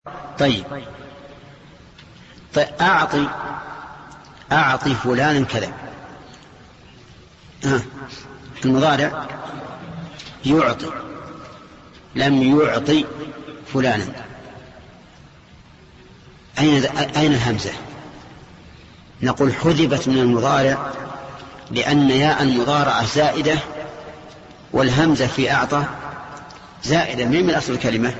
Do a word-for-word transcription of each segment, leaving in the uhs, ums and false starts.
طيب طيب أعطي أعطي فلانا كذا. آه. المضارع يعطي، لم يعطي فلانا. أين أين الهمزة؟ نقول حذفت من المضارع لأن ياء المضارعة زائدة، والهمزة في أعطى زائدة من أصل الكلمة،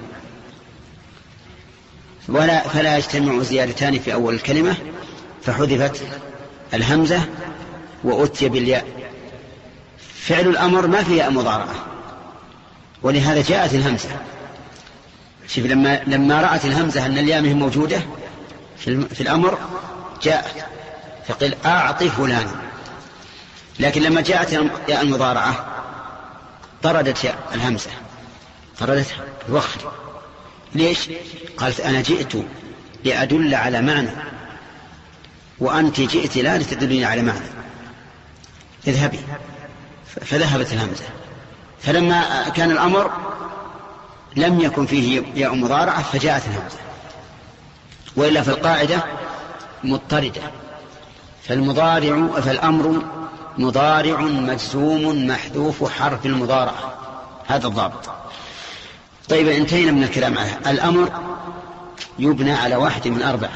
ولا فلا يجتمع زيادتان في أول الكلمة، فحذفت الهمزة وأتي بالياء. فعل الأمر ما فيه ياء مضارعة، ولهذا جاءت الهمزة. شوف، لما لما رأت الهمزة أن الياء مش موجودة في الأمر جاءت فقل أعطي فلانا. لكن لما جاءت ياء المضارعة طردت ياء الهمزة، طردتها الوخر. ليش؟ قالت أنا جئت لأدل على معنى، وأنت جئت لا لتدلني على معنى، اذهبي. فذهبت الهمزة. فلما كان الأمر لم يكن فيه ياء مضارعة فجاءت الهمزة، وإلا في القاعدة مضطردة. فالمضارع فالأمر مضارع مجزوم محذوف حرف المضارعة، هذا الضابط. طيب انتهينا من الكلام عليه. الأمر يبنى على واحد من أربعة: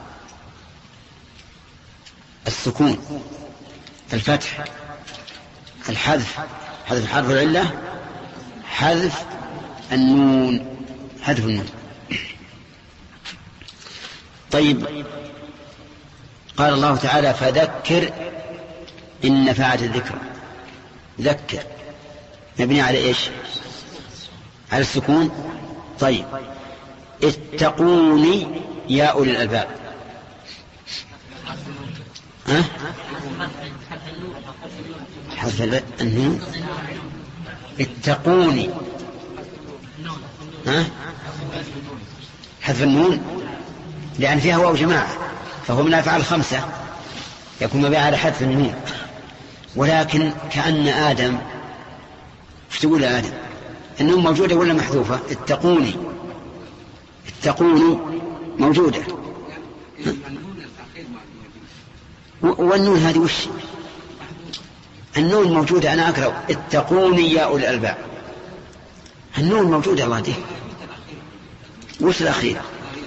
السكون، الفتح، الحذف، حذف حرف العلة، حذف النون، حذف النون. طيب قال الله تعالى فذكر إن نفعت الذكر. ذكر مبني على إيش؟ على السكون. طيب اتقوني يا أولي الألباب. ها؟ حذف النون. اتقوني. ها؟ حذف النون لأن فيها واو جماعة، فهو من الأفعال الخمسة، يكون مبني على حذف النون. ولكن كأن آدم، ايش تقول يا آدم؟ النون موجودة ولا محذوفة؟ اتقوني، اتقوني موجودة. والنون هذه وش؟ النون موجودة، أنا أقرأ اتقوني يا أولي الألباب. النون موجودة الله دي. وش الأخير؟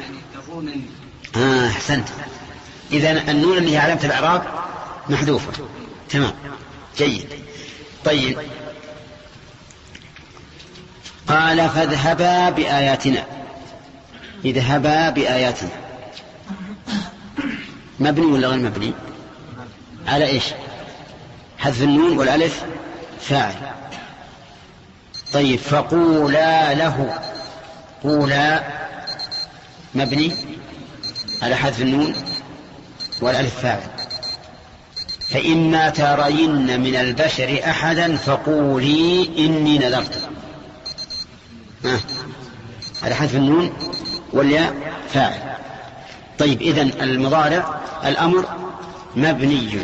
آه أحسنت. إذن النون اللي هي علامة الإعراب محذوفة. تمام، جيد. طيب قال فاذهبا بآياتنا. اذهبا بآياتنا مبني ولا غير مبني؟ على إيش؟ حذف النون والألف فاعل. طيب فقولا له. قولا مبني على حذف النون والألف فاعل. فإما ترين من البشر أحدا فقولي إني نذرت. آه. على حذف النون والياء فاعل. طيب إذن المضارع الأمر مبني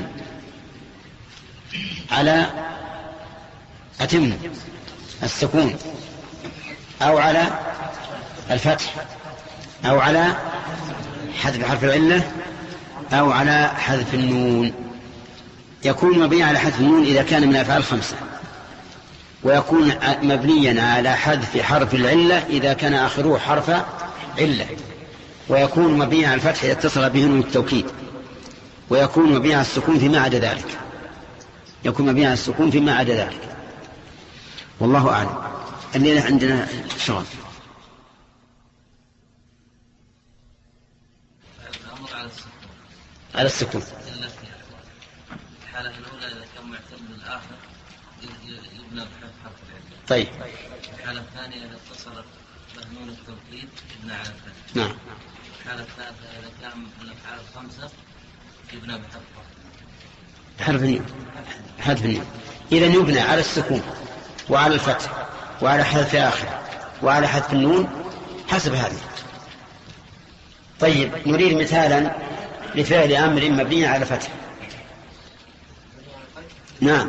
على أتم السكون أو على الفتح أو على حذف حرف العلة أو على حذف النون. يكون مبني على حذف النون إذا كان من الأفعال الخمسة، ويكون مبنيا على حذف حرف العلة إذا كان آخره حرف علة، ويكون مبنيا على الفتح إذا اتصل به نون التوكيد، ويكون مبنيا على السكون فيما عدا ذلك. يكون مبنيا على السكون فيما عدا ذلك. والله أعلم. الليلة عندنا شغل. على السكون. الحالة الأولى إذا كان معتمد الآخر يبنى بحذف حرف العلة. طيب. الحالة الثانية إذا اتصلت بنون التوكيد يبنى على الفتح. نعم. الحالة الثالثة إذا كان من الأفعال الخمسة يبنى بحذف حرف النون. حذف النون. إذا يبنى على السكون وعلى الفتح وعلى حذف آخر وعلى حذف النون حسب هذه. طيب نريد مثالا لفعل أمر مبني على فتح. نعم.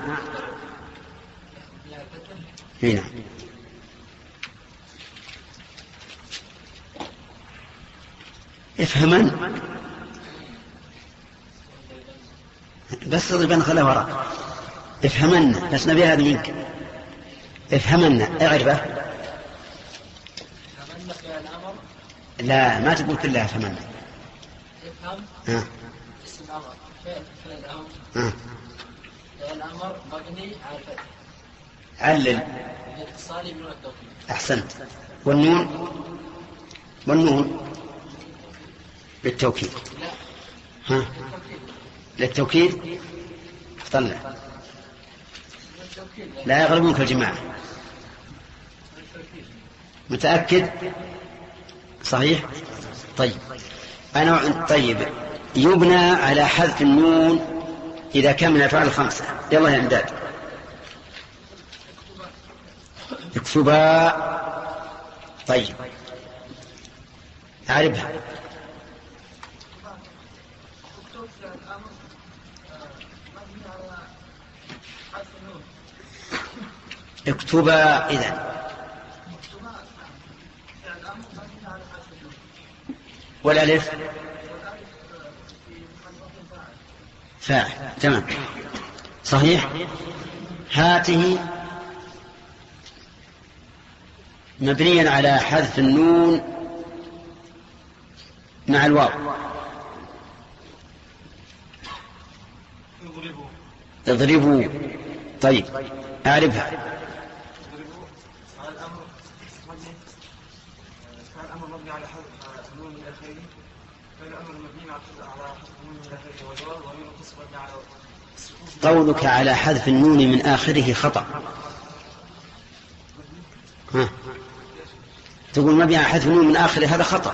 هنا افهمن بس اضربن خلها وراء. افهمن بس نبي هذا منك. افهمن اعرفه. لا ما تقول كلها افهمن. افهم ها. اسم الامر فعل فعل الامر. ها. الامر مبني على الفتح. علل. الاتصال من التوكيد. احسنت. والنون والنون بالتوكيد. لا. ها. للتوكيد طلع. لا يغلبونك الجماعة. متأكد؟ صحيح؟ طيب أنا طيب يبنى على حذف النون إذا كان من الأفعال الخمسة. يلا يا إمداد. اكتبا. طيب أعرفها. اكتبا إذن. والألف فاعل. تمام صحيح. هاته مبنيا على حذف النون مع الواو. اضربوا. طيب أعرفها. الأمر مبني على حذف النون من آخره. فالأمر مبني على حذف النون من آخره والواو وهي متصلة على قولك على حذف النون من آخره خطأ. ها. تقول مبني على حذف النون من آخره هذا خطأ.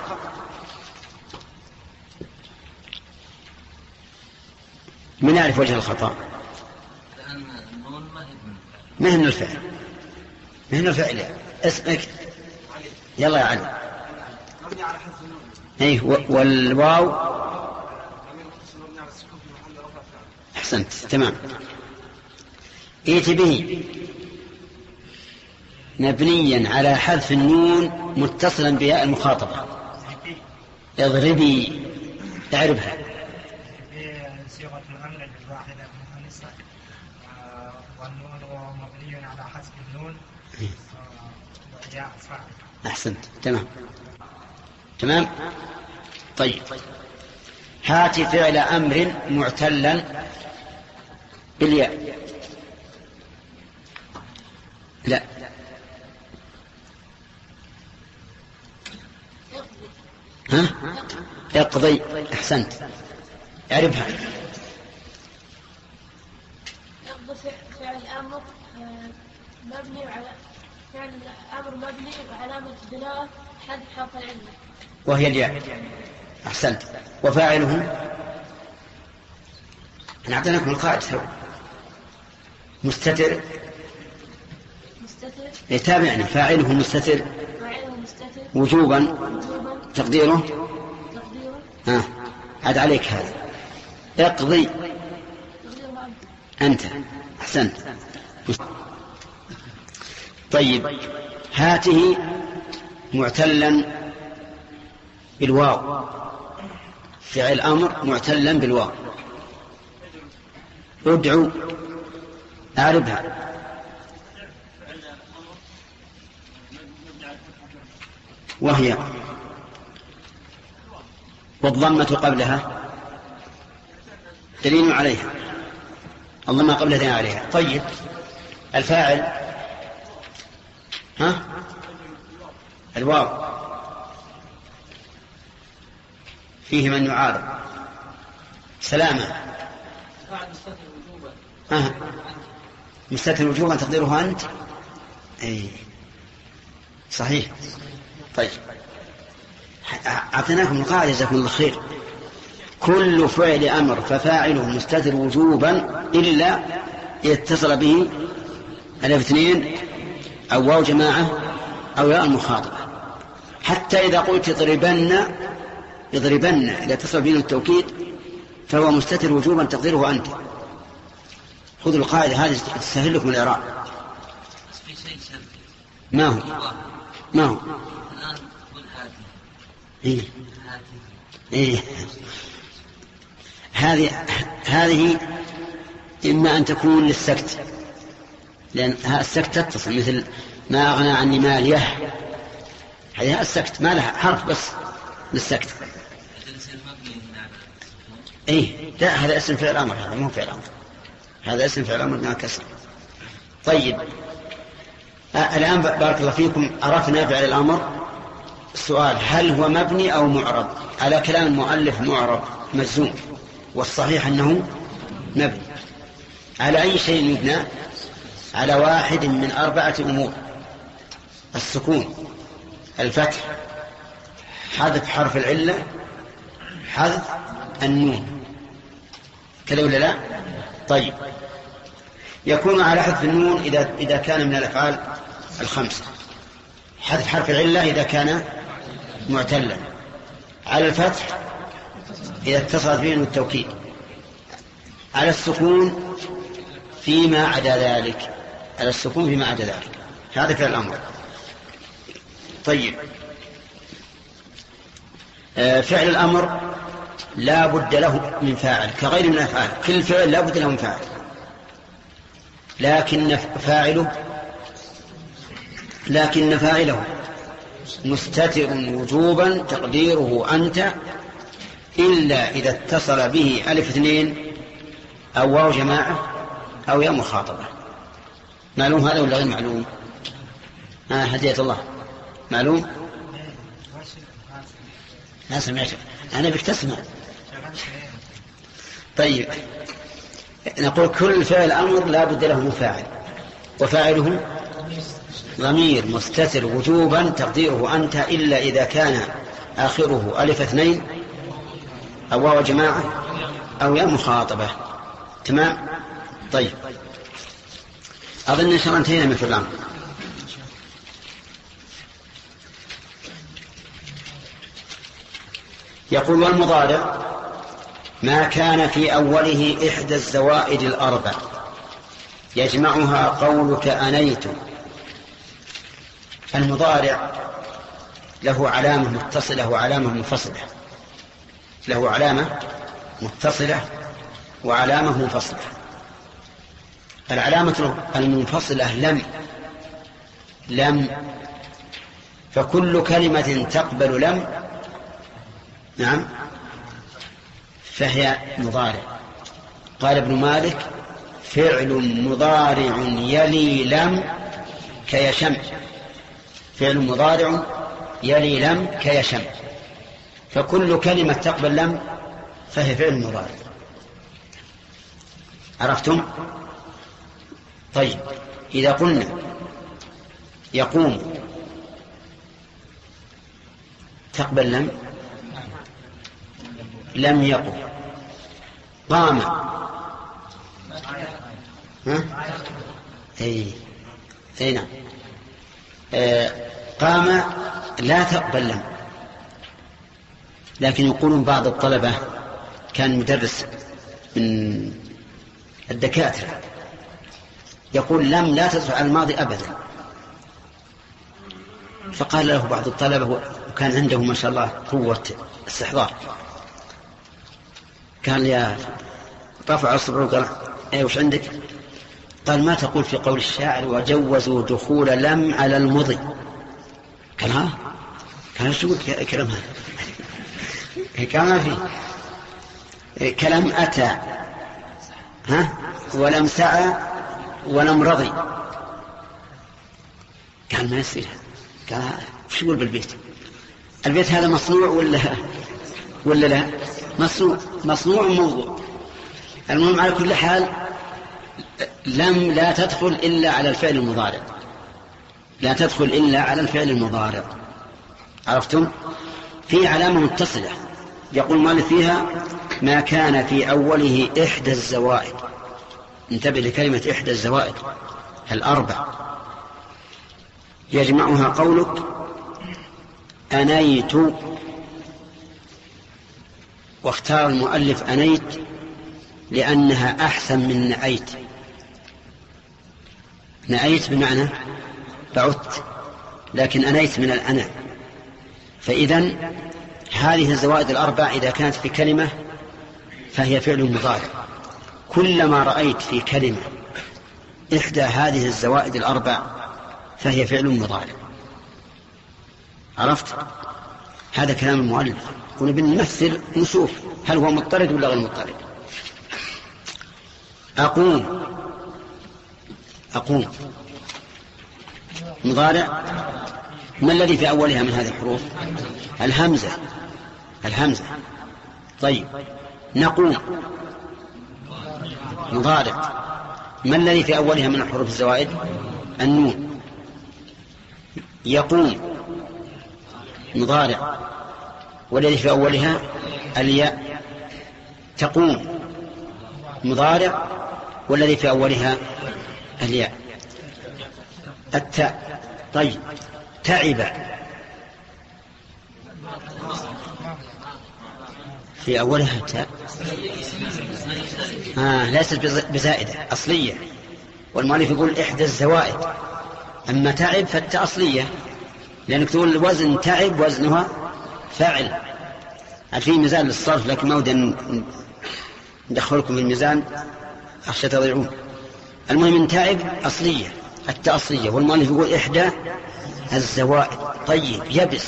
من يعرف وجه الخطأ؟ لأن النون ما هي من الفعل. ما هي من الفعل. اسمك يلا يا علي. ايه والواو احسنت. تمام. ائت به مبنيا على حذف النون متصلا بياء المخاطبة. اضربي. اعرفها. صيغة الأمر الواحدة المؤنثة والنون مبني على حذف النون وياء فاعل. أحسنت. تمام تمام. طيب هات فعل أمر معتلا بالياء. لا ها. اقضي. أحسنت. اعرفها. يقضي فعل الأمر مبني على فعل الأمر مبني وعلامة الدلالة حذف حرف العلة وهي الياء. أحسنت. وفاعله نعطيناكم القاعدة سوا. مستتر. مستتر. يتابعني. فاعله مستتر. فاعله مستتر. وجوبا. وجوبا. تقديره. تقديره. ها. عاد عليك هذا. اقضي. تقديره أنت. أحسنت. طيب هاته معتلا بالواو. فعل أمر معتلا بالواو. ادعو. أعرفها. وهي والضمة قبلها دليل عليها. الضمة قبلها دليل عليها. طيب الفاعل ها الواو فيه من يعارض. سلامة. آه. مستتر وجوبا تقديره أنت. أي صحيح. طيب أعطيناكم القاعدة جزاكم الله خير. كل فعل أمر ففاعله مستتر وجوبا إلا يتصل به ألف اثنين أو واو جماعة أو ياء المخاطبة. حتى إذا قلت اضربن اضربن إذا اتصل به التوكيد فهو مستتر وجوبا تقديره أنت. خذوا القاعدة هذه تسهل لكم الإعراب. في شيء سلبي. ما هو ما هو الآن قل هاته. إيه؟ إيه؟ هذه هذه إما أن تكون للسكت، لأن السكت تتصل، مثل ما أغنى عني ماليه، هذه السكت ما لها حرف بس للسكت. إيه لا، هذا اسم فعل أمر، هذا مو فعل أمر، هذا اسم فعل أمر ما كسر. طيب آه الآن بارك الله فيكم عرفنا فعل الأمر. السؤال هل هو مبني أو معرب؟ على كلام المؤلف معرب مجزوم، والصحيح أنه مبني. على أي شيء يبنى؟ على واحد من أربعة أمور: السكون، الفتح، حذف حرف العلة، حذف النون. كذا ولا لا؟ طيب يكون على حذف النون إذا إذا كان من الأفعال الخمسة، حذف حرف العلة إذا كان معتلا، على الفتح إذا اتصلت به التوكيد، على السكون فيما عدا ذلك، على السكون فيما عدا ذلك. هذا فعل الأمر. طيب آه فعل الأمر لا بد له من فاعل كغير من الأفعال، كل فعل لا بد له من فاعل، لكن فاعله لكن فاعله مستتر وجوبا تقديره أنت، إلا إذا اتصل به ألف اثنين أو واو جماعة أو يا مخاطبة. معلوم هذا ولا غير معلوم؟ آه هدية الله معلوم؟ لا سمعت أنا بك تسمع. طيب نقول كل فعل أمر لا بد له من فاعل، وفاعله ضمير مستتر وجوبا تقديره أنت، إلا إذا كان آخره ألف اثنين أو واو جماعة أو يا مخاطبة. تمام؟ طيب أظن إن شاء الله انتهينا من فعل الأمر. يقول والمضارع ما كان في أوله إحدى الزوائد الأربع يجمعها قولك أنيت. المضارع له علامة متصلة وعلامة منفصلة، له علامة متصلة وعلامة منفصلة. العلامة المنفصلة لم لم فكل كلمة تقبل لم نعم فهي مضارع. قال ابن مالك: فعل مضارع يلي لم كيشم. فعل مضارع يلي لم كيشم، فكل كلمة تقبل لم فهي فعل مضارع. عرفتم؟ طيب إذا قلنا يقوم تقبل لم لم يقم. قام ها اي اي نعم آه قام لا تقبل لم. لكن يقولون بعض الطلبة كان مدرس من الدكاترة يقول لم لا تدخل على الماضي أبدا، فقال له بعض الطلبة وكان عنده ما شاء الله قوة استحضار، قال يا رفع الصبر وقال ايه وش عندك؟ قال ما تقول في قول الشاعر وجوزوا دخول لم على المضي؟ قال ها كان شو كلام هذا؟ كان ما فيه كلام أتى ها ولم سعى ولم رضي. قال ما يصير. قال شو يقول بالبيت؟ البيت هذا مصنوع ولا ولا لا؟ مصنوع مصنوع موضوع. المهم على كل حال لم لا تدخل إلا على الفعل المضارع، لا تدخل إلا على الفعل المضارع. عرفتم؟ في علامة متصلة يقول مالك فيها ما كان في أوله إحدى الزوائد. انتبه لكلمة إحدى الزوائد الأربع يجمعها قولك أنيت. واختار المؤلف أنيت لأنها أحسن من نأيت. نأيت بمعنى بعدت، لكن أنيت من الأنا، فإذن هذه الزوائد الأربع إذا كانت في كلمة فهي فعل مضارع. كلما رأيت في كلمة إحدى هذه الزوائد الأربع فهي فعل مضارع. عرفت؟ هذا كلام المؤلف. ونبنمثل نشوف هل هو مضطرد ولا غير مضطرد. أقوم أقوم مضارع. ما الذي في أولها من هذه الحروف؟ الهمزة الهمزة طيب. نقوم مضارع. ما الذي في أولها من الحروف الزوائد؟ النون. يقوم مضارع والذي في أولها الياء. تقوم مضارع والذي في أولها الياء. التاء. طيب تعب في أولها التاء آه ليست بزائدة أصلية، والمؤلف يقول إحدى الزوائد. أما تعب فالتاء أصلية، لأنك تقول الوزن تعب وزنها فاعل. في ميزان للصرف لكن ما ودي ندخلكم في الميزان أخشى تضيعون. المهم من تعب أصلية، التاء أصلية، والمؤلف يقول إحدى الزوائد. طيب يبس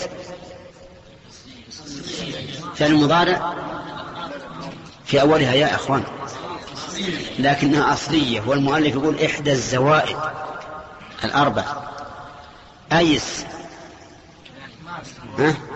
فعل المضارع في أولها يا أخوان لكنها أصلية، والمؤلف يقول إحدى الزوائد الأربع. أيس ها؟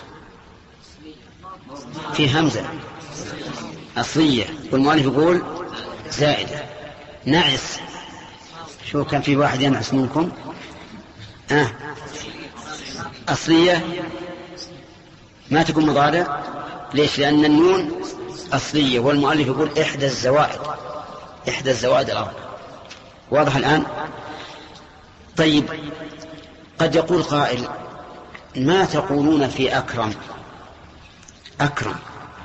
في همزة أصلية والمؤلف يقول زائدة. نعس. شو كان في واحد ينعس منكم؟ آه. أصلية ما تكون مضارع. ليش؟ لأن النون أصلية والمؤلف يقول إحدى الزوائد إحدى الزوائد الأربع. واضح الآن؟ طيب قد يقول قائل ما تقولون في أكرم؟ أكرم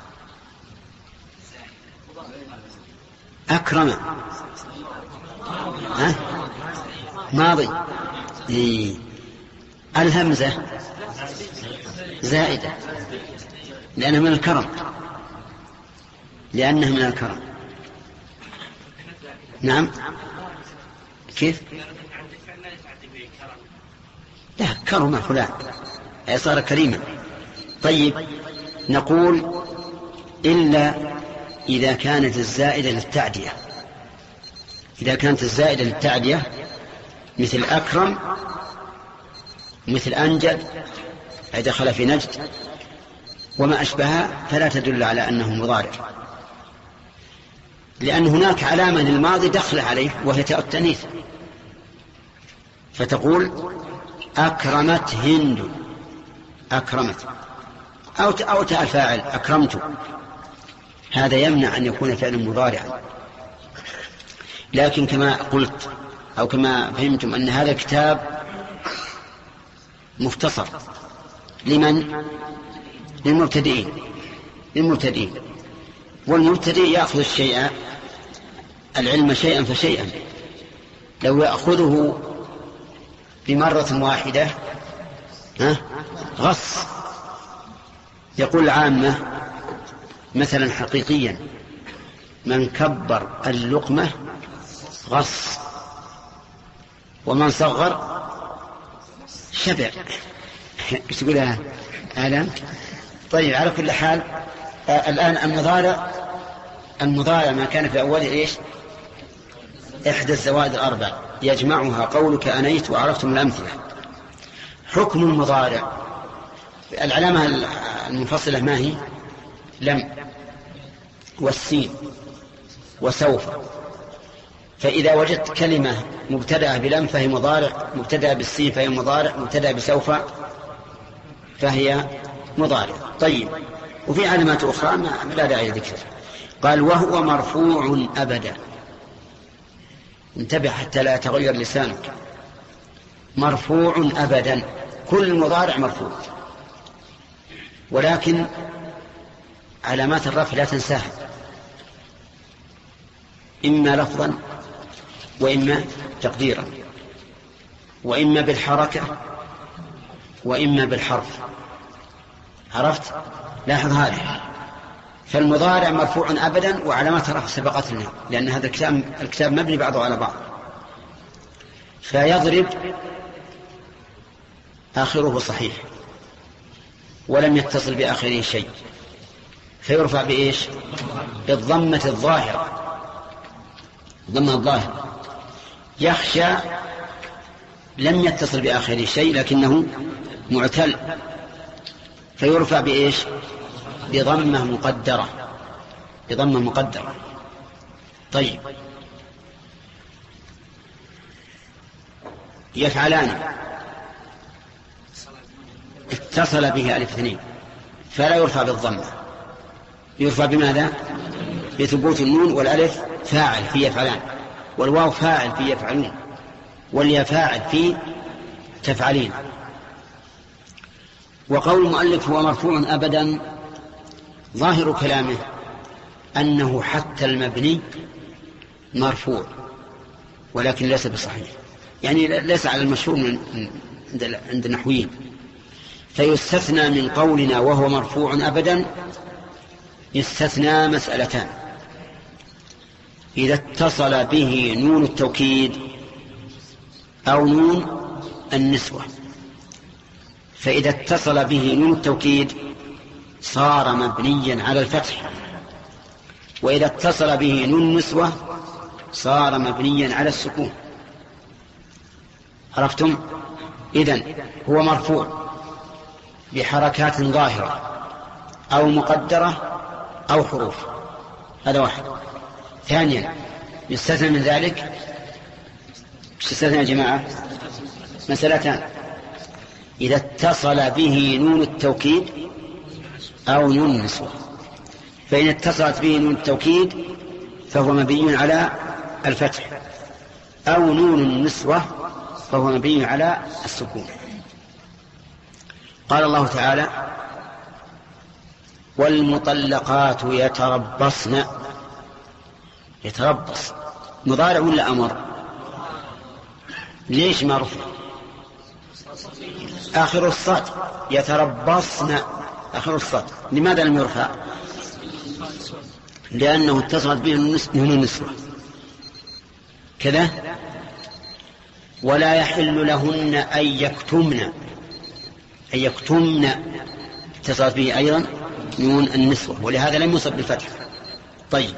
أكرم ها؟ ماضي. إيه. الهمزة زائدة لأنها من الكرم لأنها من الكرم. نعم. كيف؟ لا كرم فلان أي صار كريما. طيب نقول إلا إذا كانت الزائدة للتعدية. إذا كانت الزائدة للتعدية مثل أكرم مثل أنجد أي دخل في نجد وما أشبهها فلا تدل على أنه مضارع، لأن هناك علامة للماضي دخل عليه وهي تاء التأنيث، فتقول أكرمت هند أكرمت أو أو تاء الفاعل أكرمت. هذا يمنع أن يكون فعلا مضارعا. لكن كما قلت أو كما فهمتم أن هذا الكتاب مختصر لمن؟ للمبتدئين للمبتدئين والمبتدئ يأخذ الشيء العلم شيئا فشيئا. لو يأخذه بمرة واحدة ها غص. يقول العامة مثلا حقيقيا من كبر اللقمة غص ومن صغر شبع. ايش تقولها آلام؟ طيب على كل حال آه الآن المضارع المضارع ما كان في أوله إيش؟ إحدى الزوائد الأربع يجمعها قولك أنيت وعرفتم الأمثلة. حكم المضارع العلامة المنفصلة ما هي؟ لم والسين وسوف. فإذا وجدت كلمة مبتدأة بلم فهي مضارع، مبتدأة بالسين فهي مضارع، مبتدأة بسوف فهي مضارع. طيب وفي علامات أخرى ما لا داعي لذكرها. قال وهو مرفوع أبدا. انتبه حتى لا يتغير لسانك. مرفوع أبدا، كل مضارع مرفوع، ولكن علامات الرفع لا تنساها، إما لفظا وإما تقديرا وإما بالحركة وإما بالحرف. عرفت؟ لاحظ هذا. فالمضارع مرفوع أبدا وعلامات رفع سبقت لنا، لأن هذا الكتاب, الكتاب مبني بعضه على بعض. فيضرب آخره صحيح ولم يتصل بآخره شيء، فيرفع بإيش؟ بالضمة الظاهرة، ضمة الظاهرة. يخشى لم يتصل بآخره شيء لكنه معتل، فيرفع بإيش؟ بضمة مقدرة، بضمة مقدرة. طيب، يفعلان اتصل به ألف اثنين فلا يرفع بالضمة، يرفع بماذا؟ بثبوت النون، والألف فاعل في يفعلان، والواو فاعل في يفعلون، والياء فاعل في تفعلين. وقول المؤلف هو مرفوع أبدا ظاهر كلامه أنه حتى المبني مرفوع، ولكن ليس بصحيح، يعني ليس على المشهور من عند النحويين. فيستثنى من قولنا وهو مرفوع أبدا يستثنى مسألتان: إذا اتصل به نون التوكيد أو نون النسوة. فإذا اتصل به نون التوكيد صار مبنيا على الفتح، وإذا اتصل به نون النسوة صار مبنيا على السكون. عرفتم؟ إذن هو مرفوع بحركات ظاهرة أو مقدرة أو حروف، هذا واحد. ثانيا يستثنى من ذلك، مش يستثنى يا جماعة؟ مسألتان: إذا اتصل به نون التوكيد أو نون النسوة. فإن اتصلت به نون التوكيد فهو مبني على الفتح، أو نون النسوة فهو مبني على السكون. قال الله تعالى: والمطلقات يتربصن. يتربص مضارع ولا أمر؟ ليش مرفوع؟ آخر الصاد يتربصن، آخر الصاد. لماذا لم يرفع؟ لأنه اتصلت به نون النسوة كذا. ولا يحل لهن أن يكتمن، أن يكتمن اتصلت به أيضا نون النسوة، ولهذا لم يصب بالفتح. طيب،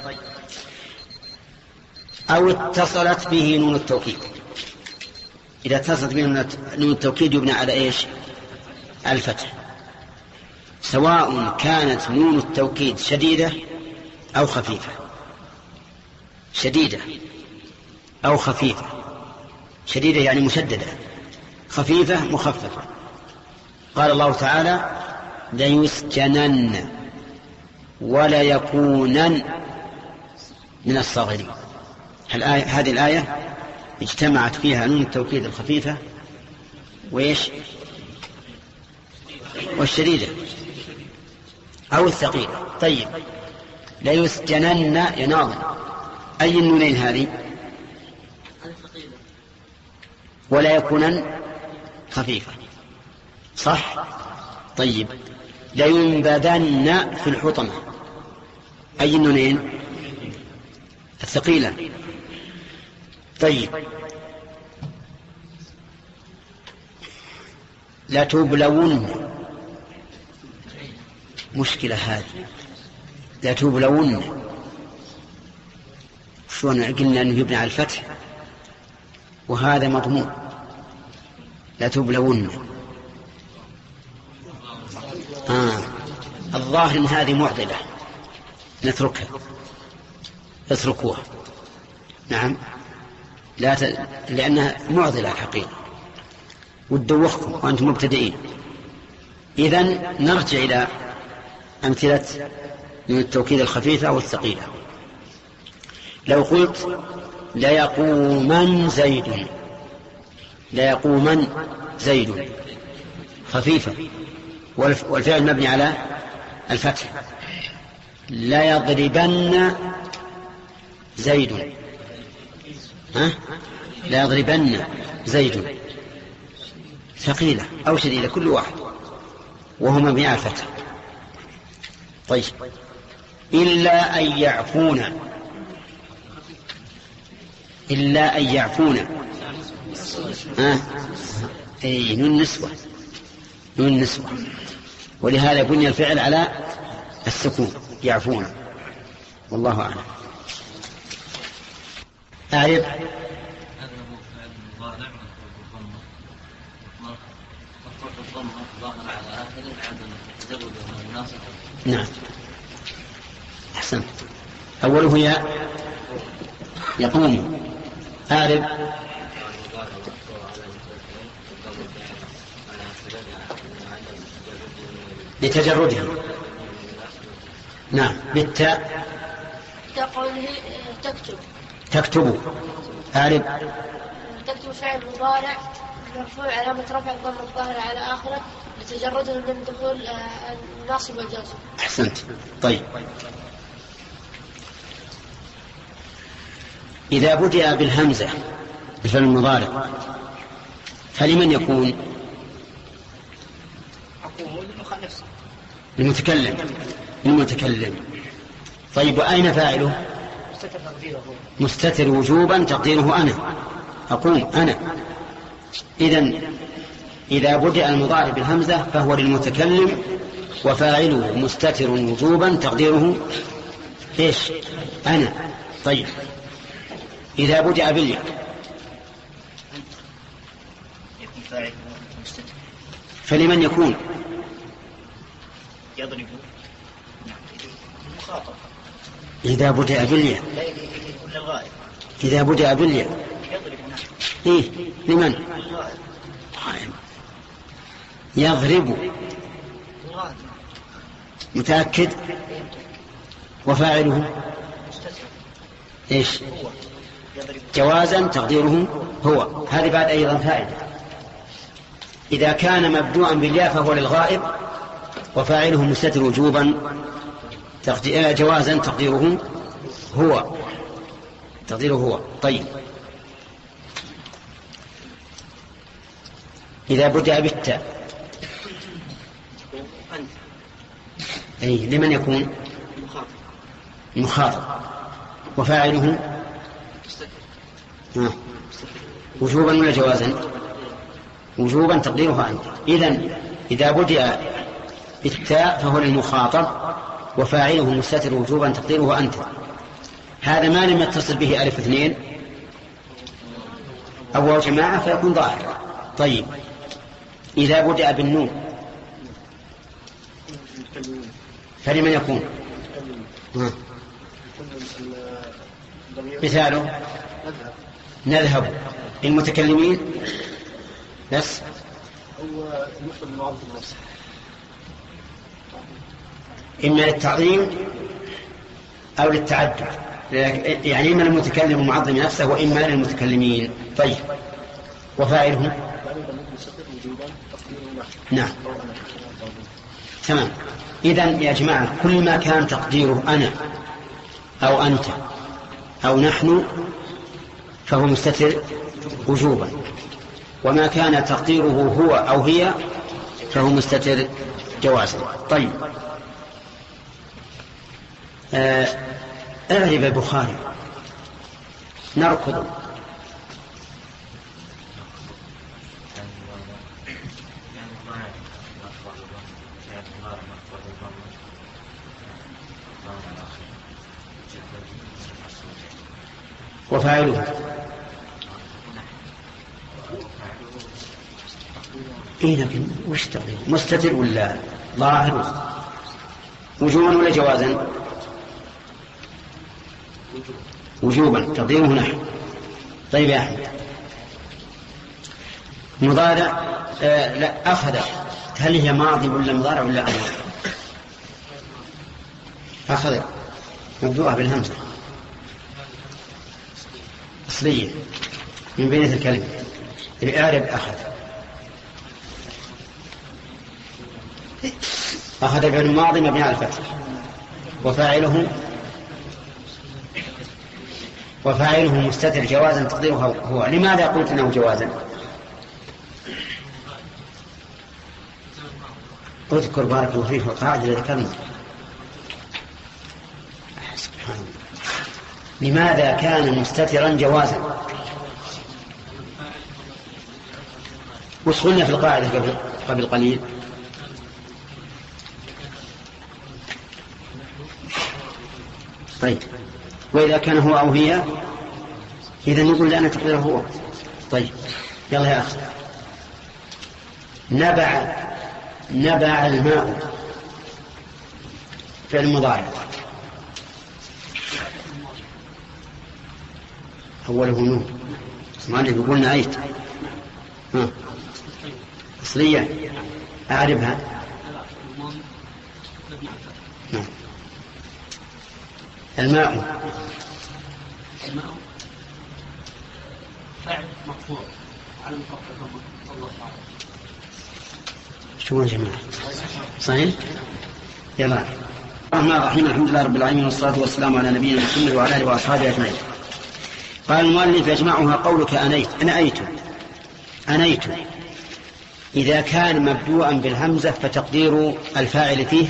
أو اتصلت به نون التوكيد. إذا اتصلت به نون التوكيد يبنى على إيش؟ الفتح، سواء كانت نون التوكيد شديدة أو خفيفة. شديدة أو خفيفة. شديدة يعني مشددة، خفيفة مخففة. قال الله تعالى: ليسجنن ولا يكونن من الصاغرين. هذه الآية اجتمعت فيها نون التوكيد الخفيفة وإيش؟ والشديدة أو الثقيلة. طيب، ليسجنن يناظم، أي النونين هذه؟ ولا يكونن خفيفة، صح؟ طيب، لينبذن في الحطمة، أي النونين؟ الثقيلة. طيب، لا تبلون، مشكلة هذه، لا تبلون. شلون قلنا أنه يبنى على الفتح وهذا مضمون؟ لا تبلون. آه. الظاهر أن هذه معضلة، نتركها، اتركوها. نعم، لا ت... لأنها معضلة حقيقة وتدوخكم وأنتم مبتدئين. إذن نرجع إلى أمثلة من التوكيد الخفيفة والثقيلة. لو قلت ليقومن زيد، ليقومن زيد خفيفة والفعل مبني على الفتح. لا يضربن زيد، ها؟ لا يضربن زيد ثقيلة أو شديدة، كل واحد، وهو مبني على الفتح. طيب إلا أن يعفون، إلا أن يعفون آه. أي نون نسوة، نون نسوة، ولهذا بني الفعل على السكون يعفون. والله أعلم. أعرف نعم أحسنت. أوله يا يقوم. أعرف لتجرده. نعم بالتاء كقوله تكتب. تكتب. أعرف تكتب فعل مضارع مرفوع علامة رفع الضم الظاهرة على آخره لتجرده من دخول الناصب والجازم. أحسنت. طيب إذا بدأ بالهمزة بفعل المضارع فلمن يكون؟ المتكلم. المتكلم. طيب وأين فاعله؟ مستتر وجوبا تقديره أنا. أقوم أنا. إذن إذا بدأ المضارع بالهمزة فهو للمتكلم وفاعله مستتر وجوبا تقديره إيش؟ أنا. طيب إذا بدأ بالياء فلمن يكون؟ يضرب. إذا بدأ بالياء إذا بدأ بالياء إيه لمن؟ يضرب. متأكد؟ وفاعله إيش؟ جوازا تقديره هو. هذه بعد أيضا فائدة. إذا كان مبدوءا بالياء فهو للغائب وفاعله مستتر وجوبا جوازا تقديره هو. تقديره هو. طيب إذا بدأ بالتاء أي لمن يكون؟ مخاطب وفاعله آه. وجوبا ولا جوازا؟ وجوبا تقديرها أنت. إذن إذا بدأ بالتاء فهو للمخاطب وفاعله مستتر وجوبا تقديره أنت. هذا ما لم يتصل به ألف اثنين أو جماعة فيكون ظاهر. طيب إذا بدأ بالنون فلمن يكون؟ آه. مثاله نذهب. المتكلمين بس هو المفرد المعظم نفسه إما للتعظيم أو للتعدد، يعني إما المتكلم المعظم نفسه وإما للمتكلمين. طيب وفاعله نعم تمام. إذن يا جماعة كل ما كان تقديره أنا أو أنت أو نحن فهو مستتر وجوبا، وما كان تقديره هو أو هي فهو مستتر جوازا. طيب آه اعرف البخاري نركض. وفاعله إيه لكن وش تقدير؟ مستتر ولا ظاهر؟ وجوبا ولا جوازا؟ وجوبا تقديره نحن. طيب يا أحمد مضارع آه لا أخذ، هل هي ماضي ولا مضارع ولا أمر؟ أخذ مبدوءة بالهمزة أصلية من بينة الكلمة. الإعراب أخذ. أخذ فعل الماضي مبني على الفتح وفاعله وفاعله مستتر جوازا تقديره هو. لماذا قلت انه جوازا؟ اذكر بارك الله فيك القاعده ذكرنا سبحان الله. لماذا كان مستترا جوازا؟ وش قلنا في القاعدة قبل, قبل قليل؟ طيب وإذا كان هو أو هي إذا نقول لأن تقديره هو. طيب يلا يا أخي. نبع نبع الماء فعل مضارع أوله نون مالك يقول نأيت ها أصلية أعرفها. نعم. الماء الماء فاعل مرفوع على مفرد الله تعالى. شو يا جماعة صحيح؟ يلا. الرحمن الرحيم الحمد لله رب العالمين والصلاة والسلام على نبينا محمد وعلى آله وأصحابه أجمعين. قال المؤلف يجمعها قولك أنيت أنأيت أنيت إذا كان مبدوءا بالهمزة فتقدير الفاعل فيه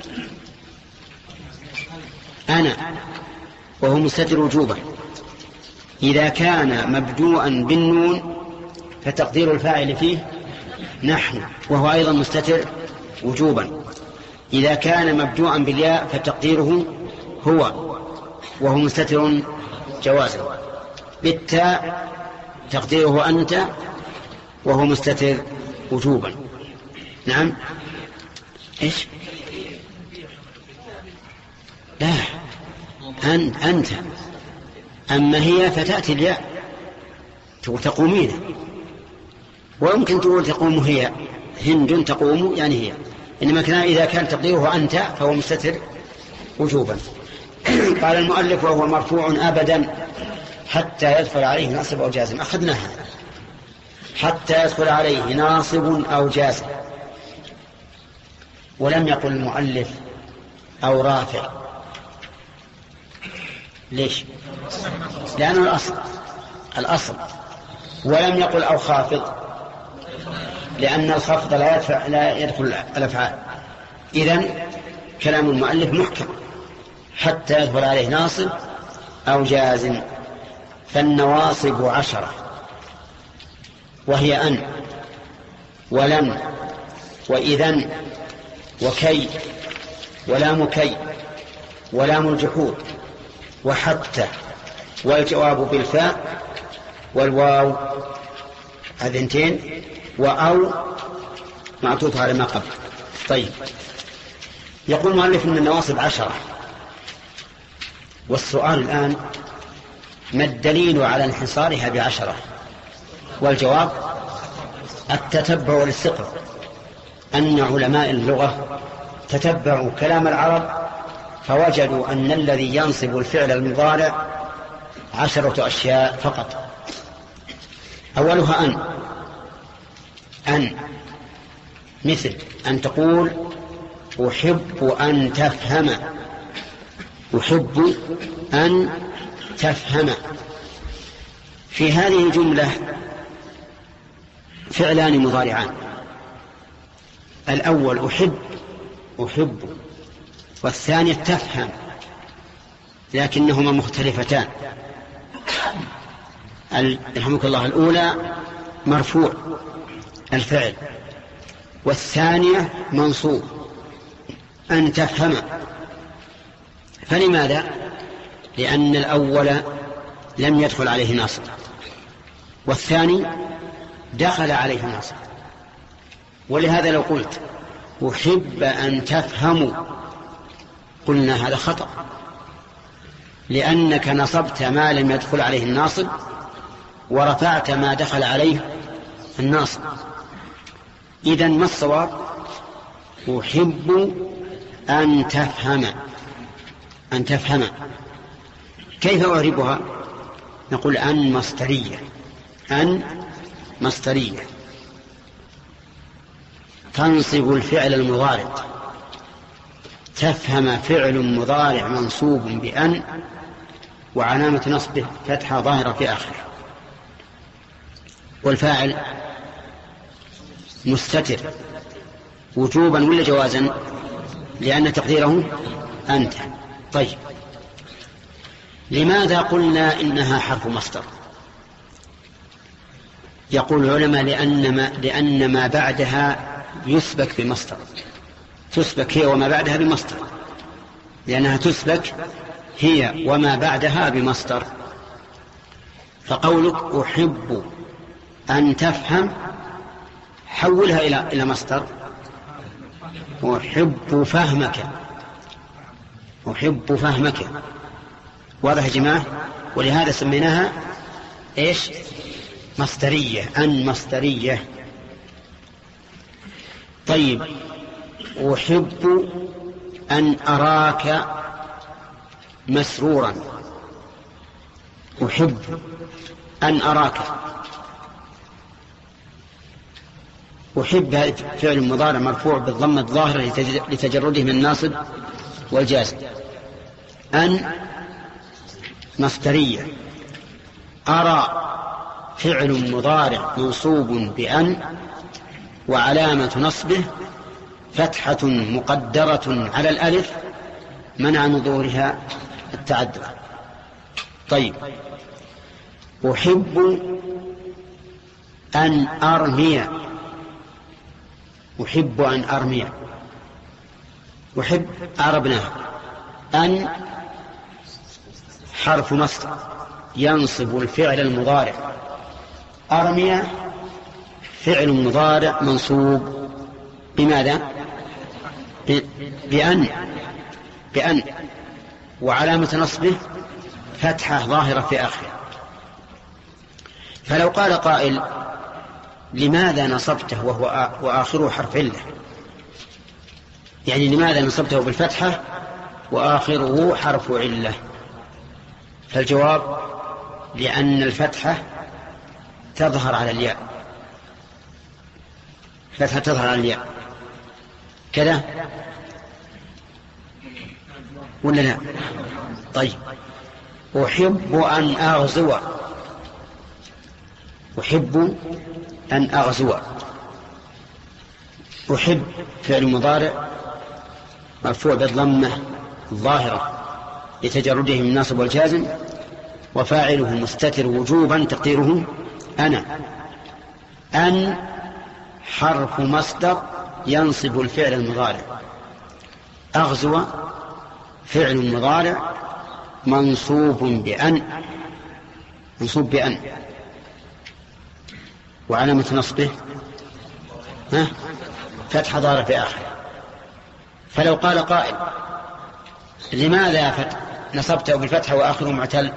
أنا وهو مستتر وجوبا. إذا كان مبدوءا بالنون فتقدير الفاعل فيه نحن وهو أيضا مستتر وجوبا. إذا كان مبدوءا بالياء فتقديره هو وهو مستتر جوازا. بالتاء تقديره أنت وهو مستتر وجوبا. نعم. إيش؟ لا أنت أنت أما هي فتأتي الياء تقومين ويمكن تقول تقوم هي هند تقوم يعني هي. إنما كان إذا كان تقديره أنت فهو مستتر وجوبا. قال المؤلف وهو مرفوع أبدا حتى يدخل عليه ناصب أو جازم. أخذناها حتى يدخل عليه ناصب أو جازم ولم يقل المؤلف أو رافع. ليش؟ لأنه الأصل الأصل. ولم يقل أو خافض لأن الخفض لا يدفع لا يدخل الأفعال. إذن كلام المؤلف محكم حتى يدخل عليه ناصب أو جازم. فالنواصب عشرة وهي أن ولم وإذن وكي ولام كي ولام الجحود وحتى والجواب بالفاء والواو هذنتين وأو معطوف على ما قبل. طيب يقول المؤلف أن النواصب عشرة. والسؤال الآن ما الدليل على انحصارها بعشرة؟ والجواب التتبع والاستقراء. أن علماء اللغة تتبعوا كلام العرب فوجدوا أن الذي ينصب الفعل المضارع عشرة أشياء فقط. أولها أن أن مثل أن تقول أحب أن تفهم أحب أن تفهم. في هذه الجملة فعلان مضارعان. الأول أحب أحب والثاني تفهم لكنهما مختلفتان. رحمك الله الأولى مرفوع الفعل والثانية منصوب أن تفهم. فلماذا؟ لأن الأول لم يدخل عليه ناصب والثاني دخل عليه ناصب. ولهذا لو قلت أحب أن تفهموا قلنا هذا خطأ لأنك نصبت ما لم يدخل عليه الناصب ورفعت ما دخل عليه الناصب. إذن ما الصواب؟ أحب أن تفهم أن تفهم. كيف أعربها؟ نقول أن مصدرية أن مصدرية تنصب الفعل المضارع. تفهم فعل مضارع منصوب بأن وعلامة نصبه فتحة ظاهرة في آخره. والفاعل مستتر وجوبا ولا جوازا؟ لأن تقديره أنت. طيب لماذا قلنا إنها حرف مصدر؟ يقول العلماء لأن ما, لأن ما بعدها يسبك بمصدر، تسبك هي وما بعدها بمصدر، لأنها تسبك هي وما بعدها بمصدر. فقولك أحب أن تفهم حولها إلى إلى مصدر، أحب فهمك، أحب فهمك. واضح يا جماعة؟ ولهذا سميناها إيش؟ مصدرية، أن مصدرية. طيب، أحب أن أراك مسرورا، أحب أن أراك. أحب فعل مضارع مرفوع بالضمة الظاهرة لتجرده من الناصب والجازم. أن مصدرية. أرى فعل مضارع منصوب بأن وعلامة نصبه فتحة مقدرة على الألف منع من ظهورها التعدد. طيب، أحب أن أرمي، أحب أن أرمي، أحب أعربناه. أن حرف مصدر ينصب الفعل المضارع، أرمي فعل مضارع منصوب بماذا؟ بأن بأن وعلامة نصبه فتحة ظاهرة في آخره. فلو قال قائل لماذا نصبته وهو وآخره حرف علة؟ يعني لماذا نصبته بالفتحة وآخره حرف علة؟ فالجواب لأن الفتحة تظهر على الياء، الفتحة تظهر على الياء كذا ولا لا؟ طيب، أحب أن أغزو، أحب أن أغزو. أحب فعل مضارع مرفوع بالضمة الظاهرة لتجرده من الناصب والجازم، وفاعله مستتر وجوبا تقديره أنا. أن حرف مصدر ينصب الفعل المضارع، أغزو فعل مضارع منصوب بأن، منصوب بأن وعلامة نصبه ها فتح ظاهرة في آخره. فلو قال قائل لماذا فتح نصبته بالفتحة وآخره معتل؟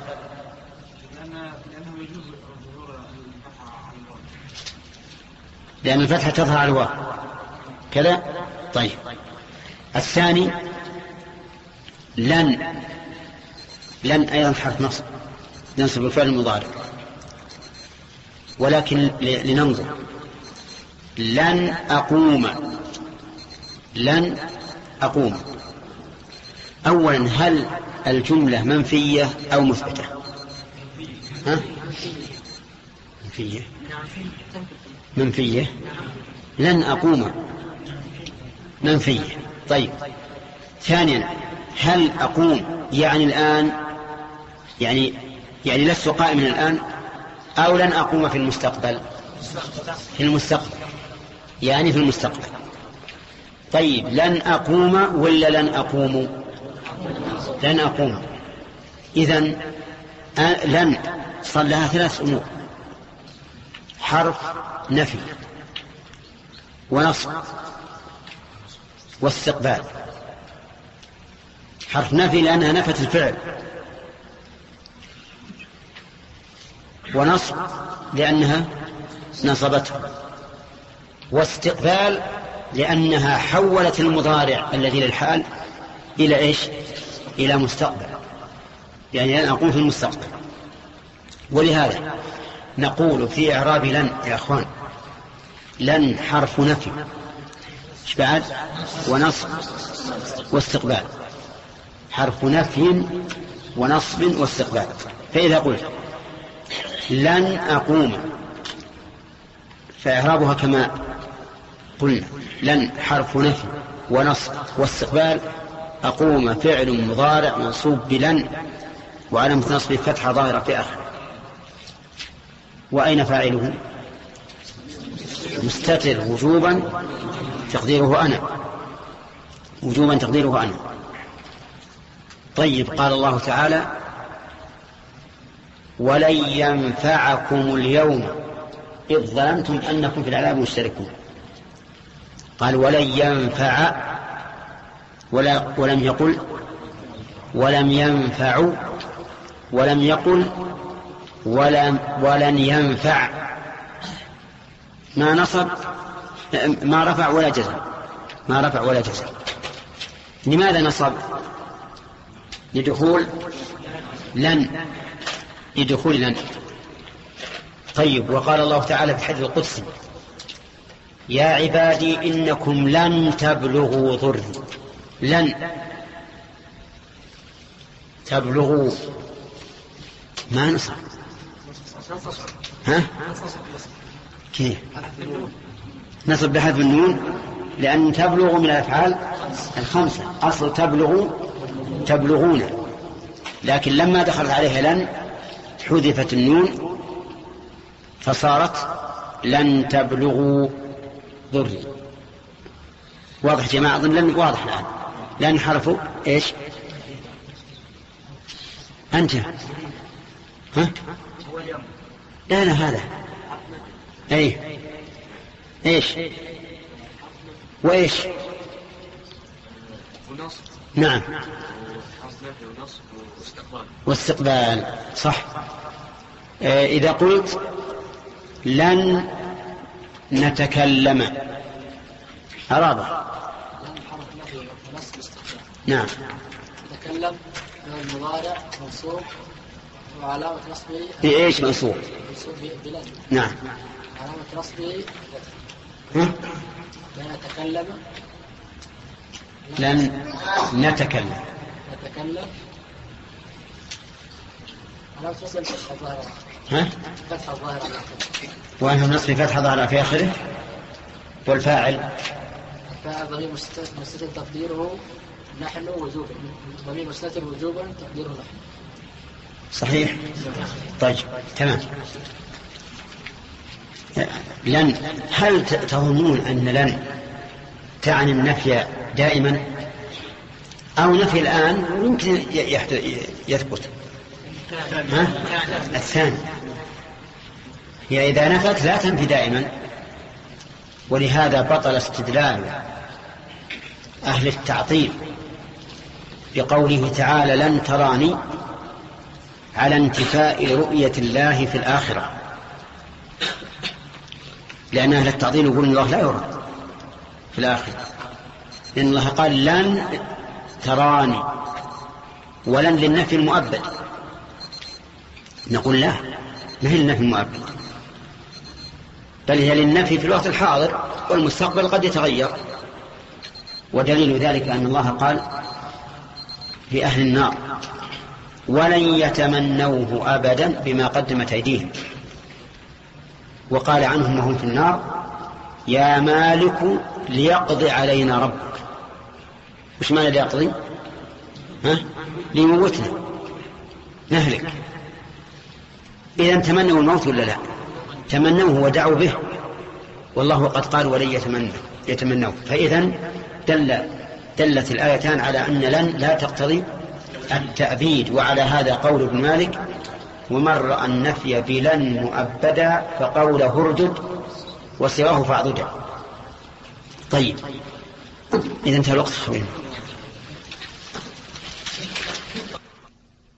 لأن الفتحة تظهر على الواو كذا. طيب، الثاني لن، لن أيضا حرف نصب ينصب الفعل المضارع، ولكن لننظر. لن أقوم، لن أقوم. أولا، هل الجملة منفية أو مثبتة؟ ها؟ منفية، منفية. لن أقوم منفية. طيب، ثانيا، هل أقوم يعني الآن، يعني يعني لست قائما الآن، أو لن أقوم في المستقبل؟ في المستقبل، يعني في المستقبل. طيب، لن أقوم ولا لن أقوم؟ لن أقوم. إذن لن صار لها ثلاث أمور: حرف نفي ونصب واستقبال. حرف نفي لأنها نفت الفعل، ونصب لأنها نصبته، واستقبال لأنها حولت المضارع الذي للحال إلى إيش؟ إلى مستقبل، يعني لن أقوم في المستقبل. ولهذا نقول في إعراب لن يا أخوان: لن حرف نفي، إيش بعد؟ ونصب واستقبال. حرف نفي ونصب واستقبال. فإذا قلت لن أقوم فإعرابها كما قلنا: لن حرف نفي ونصب واستقبال، أقوم فعل مضارع منصوب بلن وعلامة نصبه فتحة ظاهرة في آخر. وأين فاعله؟ مستتر وجوبا تقديره أنا، وجوبا تقديره أنا. طيب، قال الله تعالى ولن ينفعكم اليوم إذ ظلمتم أنكم في العذاب مشتركون. قال ولن ينفع، ولا ولم يقل ولم ينفعوا، ولم يقل ولم ولن ينفع، ما نصب ما رفع ولا جزم، ما رفع ولا جزم. لماذا نصب؟ لدخول لن، لدخول لن. طيب، وقال الله تعالى في الحديث القدسي يا عبادي إنكم لن تبلغوا ضري، لن تبلغوا، ما نصب. ها كيف نصب بحذف النون؟ لأن تبلغ من الأفعال الخمسة، أصل تبلغوا تبلغون، لكن لما دخلت عليها لن حذفت النون فصارت لن تبلغوا ضري. واضح جماعة؟ أظن لن واضح الآن. لن حرفوا إيش؟ أنت ها؟ لا لا هذا أي إيش وإيش؟ نعم، واستقبال، صح. آه إذا قلت لن نتكلم أرابة، نعم، نتكلم المضارع منصوب وعلامة نصبه بإيش منصوب؟ منصوب بلن. نعم، علامة نصبه ها؟ لن نتكلم لن نتكلم نتكلم علامة نصبه الفتحة الظاهرة، ها؟ فتحة الظاهرة، وأنه نصب فتحة ظاهرة في آخره. والفاعل الفاعل ضمير مستتر تقديره نحن وجوبا، ضمير مستتر وجوبا تقديره نحن. صحيح. طيب، تمام. لن، هل تظنون أن لن تعني النفي دائما أو نفي الآن يمكن يثبت؟ ها؟ الثاني، هي إذا نفت لا تنفي دائما، ولهذا بطل استدلال أهل التعطيل بقوله تعالى لن تراني على انتفاء رؤية الله في الآخرة، لأن أهل التعطيل يقولون الله لا يرى في الآخرة، لأن الله قال لن تراني، ولن للنفي المؤبد. نقول لا، ما هي للنفي المؤبد، بل هي للنفي في الوقت الحاضر، والمستقبل قد يتغير. ودليل ذلك أن الله قال في أهل النار ولن يتمنوه أبدا بما قدمت أيديهم، وقال عنهم وهم في النار يا مالك ليقضي علينا ربك. وش معنى ليقضي؟ ها؟ ليموتنا نهلك. إذن تمنوا الموت ولا لا؟ تمنوه ودعوا به، والله قد قال ولن يتمنوا يتمنوه. فإذن دل دلت الآيتان على أن لن لا تقتضي التأبيد. وعلى هذا قول ابن مالك ومن رأى النفي بلن مؤبدا فقوله اردد وسواه فاعضدا. طيب، إذن انتهى الوقت.